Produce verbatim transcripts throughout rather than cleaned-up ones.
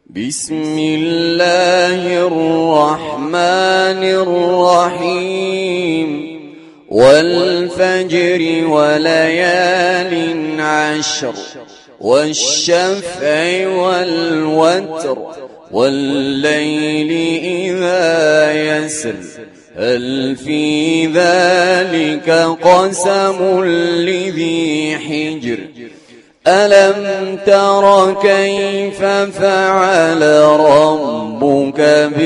بسم الله الرحمن الرحيم والفجر وليال عشر والشفع والوتر والليل إذا يسر هل في ذلك قسم لذي حجر ألم تر كيف فعل ربك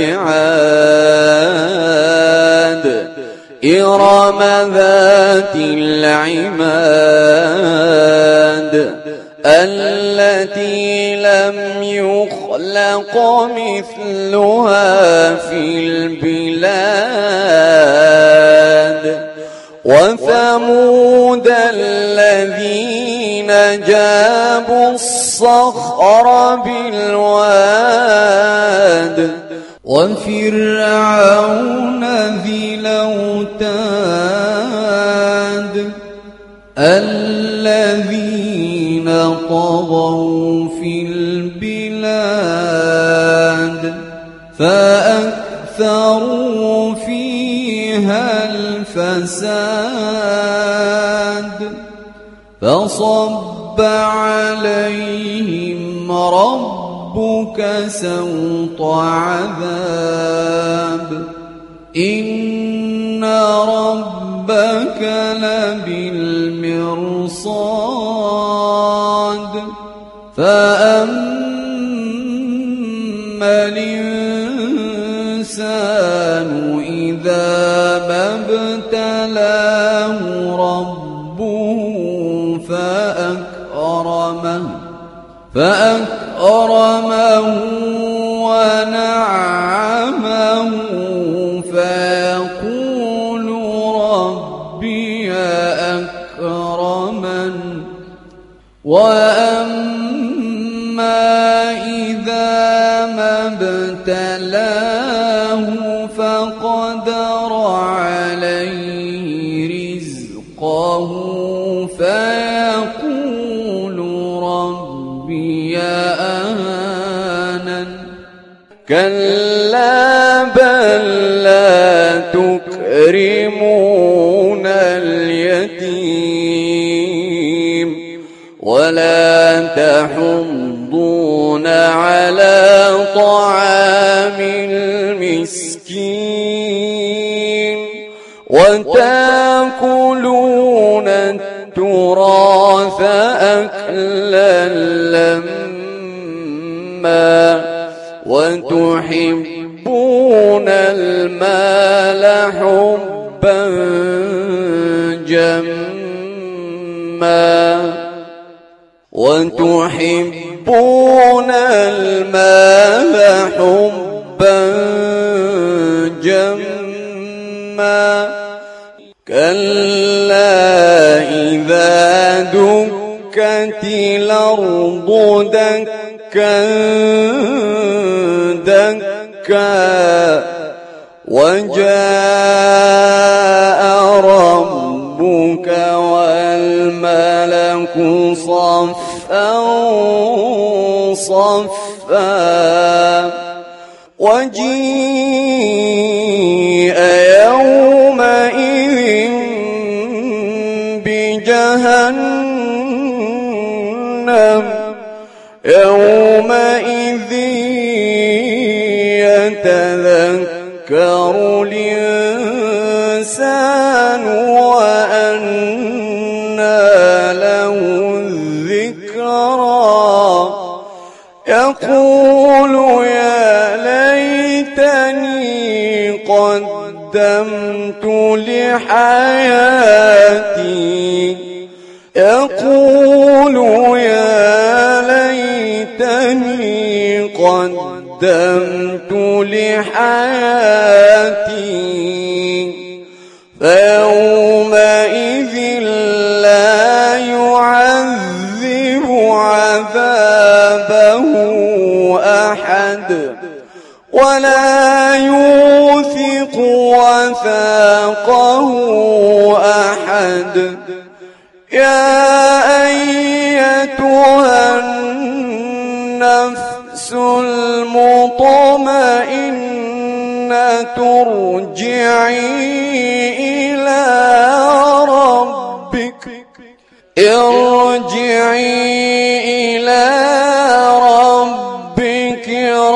بعاد إرم ذات العماد التي لم يخلق مثلها في البلاد وثمود الذين جابوا الصخر بالواد وفرعون ذي الأوتاد الذين طغوا في البلاد فأكثروا فيها الفساد فصب عليهم ربك سوط عذاب إن ربك لبالمرصاد فأما الإنسان إذا ما ابتلاه ربه فأكرمه فأكرمه ونعمه فيقول ربي أكرمن وأما إذا ما ابتلاه فقدر عليه رزقه فيقول ربي أهانن كلا بل لا تكرمون اليتيم ولا تحضون على طعام المسكين وتأكلون التراث أكلا لما وتحبون المال حبا جما وتحبون المال حبا جما كلا إذا دكت الأرض دكا دكا وجاء ربك والملك صفا صفا وجيء يومئذ بجهنم يومئذ يتذكر الإنسان وأنى له الذكرى يقول يا ليتني قدمت لحياتي يقول يا ليتني قدمت لحياتي فيومئذ لا يعذب عذابه أحد ولا يوثق وثاقه أحد يا أيتها النفس المطمئنة ارجعي إلى ربك ارجعي إلى ربك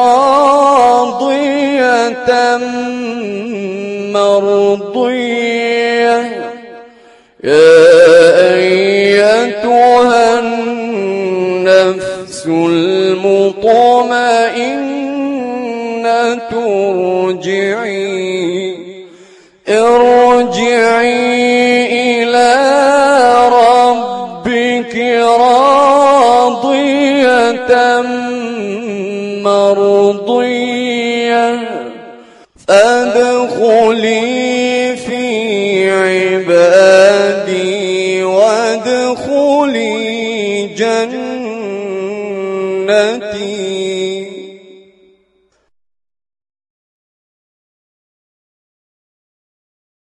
راضية مرضية يا أيتها النفس المطمئنة ارجعي ارجعي إلى ربك راضية مرضية فادخلي في عبادي وادخلي جنتي